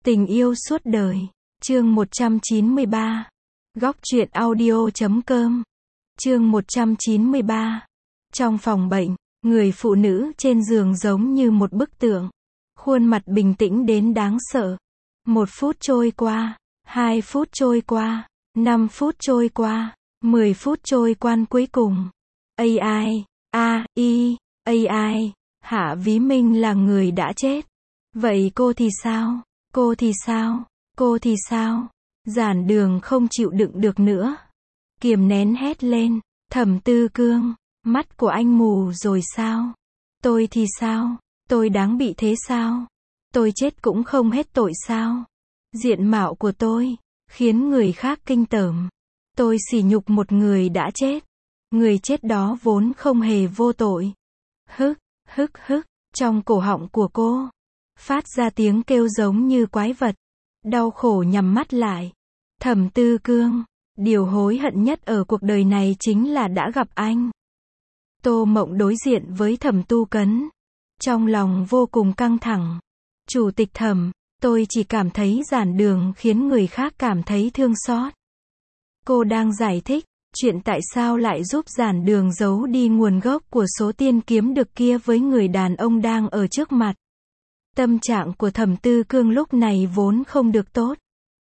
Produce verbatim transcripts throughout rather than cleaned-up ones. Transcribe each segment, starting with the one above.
Tình yêu suốt đời. Chương một trăm chín mươi ba. Góc truyện audio.com. Chương một trăm chín mươi ba. Trong phòng bệnh, người phụ nữ trên giường giống như một bức tượng. Khuôn mặt bình tĩnh đến đáng sợ. Một phút trôi qua, hai phút trôi qua, năm phút trôi qua, mười phút trôi qua cuối cùng. a i, a i, a i, Hạ Ví Minh là người đã chết. Vậy cô thì sao? Cô thì sao? Cô thì sao? Giản Đường không chịu đựng được nữa. Kiềm nén hét lên. Thẩm Tư Cương, mắt của anh mù rồi sao? Tôi thì sao? Tôi đáng bị thế sao? Tôi chết cũng không hết tội sao? Diện mạo của tôi khiến người khác kinh tởm. Tôi sỉ nhục một người đã chết. Người chết đó vốn không hề vô tội. Hức, hức hức, trong cổ họng của cô phát ra tiếng kêu giống như quái vật. Đau khổ nhắm mắt lại. Thẩm Tư Cương, điều hối hận nhất ở cuộc đời này chính là đã gặp anh. Tô Mộng đối diện với Thẩm Tu Cấn, trong lòng vô cùng căng thẳng. Chủ tịch Thẩm, tôi chỉ cảm thấy Giản Đường khiến người khác cảm thấy thương xót. Cô đang giải thích chuyện tại sao lại giúp Giản Đường giấu đi nguồn gốc của số tiền kiếm được kia với người đàn ông đang ở trước mặt. Tâm trạng của Thẩm Tư Cương lúc này vốn không được tốt.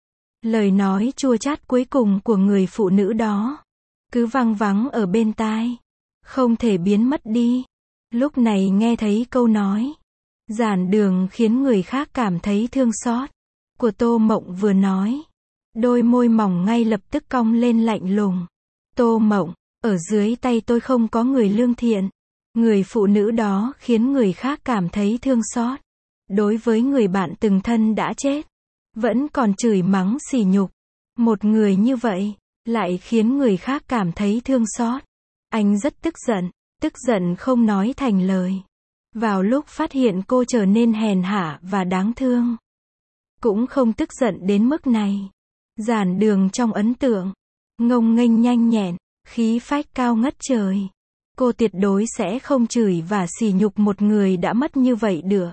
Lời nói chua chát cuối cùng của người phụ nữ đó cứ vang vắng ở bên tai, không thể biến mất đi. Lúc này nghe thấy câu nói Giản Đường khiến người khác cảm thấy thương xót của Tô Mộng vừa nói, đôi môi mỏng ngay lập tức cong lên lạnh lùng. Tô Mộng, ở dưới tay tôi không có người lương thiện. Người phụ nữ đó khiến người khác cảm thấy thương xót. Đối với người bạn từng thân đã chết, vẫn còn chửi mắng sỉ nhục. Một người như vậy, lại khiến người khác cảm thấy thương xót. Anh rất tức giận, tức giận không nói thành lời. Vào lúc phát hiện cô trở nên hèn hạ và đáng thương, cũng không tức giận đến mức này. Giản Đường trong ấn tượng, ngông nghênh nhanh nhẹn, khí phách cao ngất trời. Cô tuyệt đối sẽ không chửi và sỉ nhục một người đã mất như vậy được.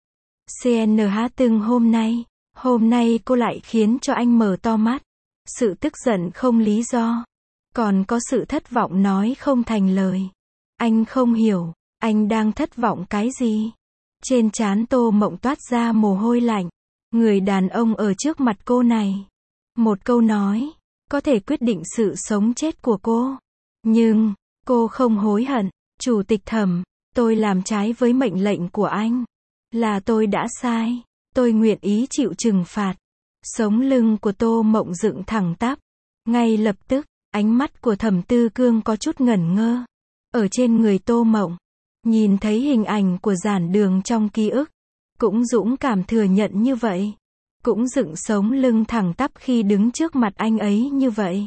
xê en hát từng hôm nay, hôm nay cô lại khiến cho anh mở to mắt. Sự tức giận không lý do, còn có sự thất vọng nói không thành lời. Anh không hiểu, anh đang thất vọng cái gì? Trên trán Tô Mộng toát ra mồ hôi lạnh. Người đàn ông ở trước mặt cô này, một câu nói có thể quyết định sự sống chết của cô. Nhưng cô không hối hận. Chủ tịch Thẩm, tôi làm trái với mệnh lệnh của anh. Là tôi đã sai. Tôi nguyện ý chịu trừng phạt. Sống lưng của Tô Mộng dựng thẳng tắp. Ngay lập tức, ánh mắt của Thẩm Tư Cương có chút ngẩn ngơ. Ở trên người Tô Mộng, nhìn thấy hình ảnh của Giản Đường trong ký ức, cũng dũng cảm thừa nhận như vậy. Cũng dựng sống lưng thẳng tắp khi đứng trước mặt anh ấy như vậy.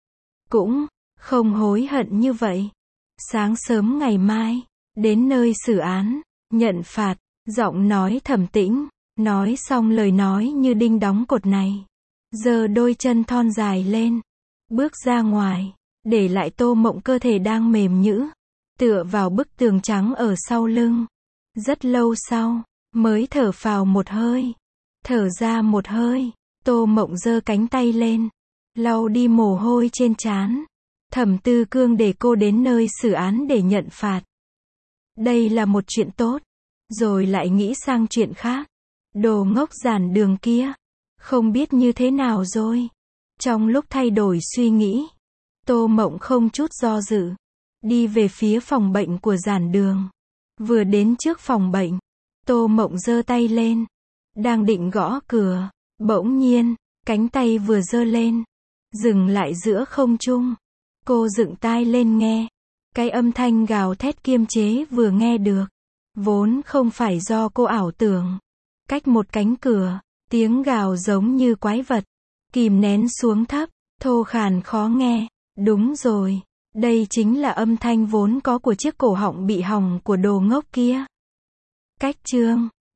Cũng không hối hận như vậy. Sáng sớm ngày mai, đến nơi xử án, nhận phạt, giọng nói trầm tĩnh, nói xong lời nói như đinh đóng cột này. Giơ đôi chân thon dài lên, bước ra ngoài, để lại Tô Mộng cơ thể đang mềm nhũn, tựa vào bức tường trắng ở sau lưng. Rất lâu sau, mới thở phào một hơi. Thở ra một hơi, Tô Mộng giơ cánh tay lên, lau đi mồ hôi trên trán. Thẩm Tư Cương để cô đến nơi xử án để nhận phạt. Đây là một chuyện tốt, rồi lại nghĩ sang chuyện khác. Đồ ngốc Giản Đường kia, không biết như thế nào rồi. Trong lúc thay đổi suy nghĩ, Tô Mộng không chút do dự, đi về phía phòng bệnh của Giản Đường. Vừa đến trước phòng bệnh, Tô Mộng giơ tay lên, đang định gõ cửa, bỗng nhiên, cánh tay vừa giơ lên, dừng lại giữa không trung. Cô dựng tai lên nghe, cái âm thanh gào thét kiềm chế vừa nghe được, vốn không phải do cô ảo tưởng. Cách một cánh cửa, tiếng gào giống như quái vật, kìm nén xuống thấp, thô khàn khó nghe. Đúng rồi, đây chính là âm thanh vốn có của chiếc cổ họng bị hỏng của đồ ngốc kia. Cách chương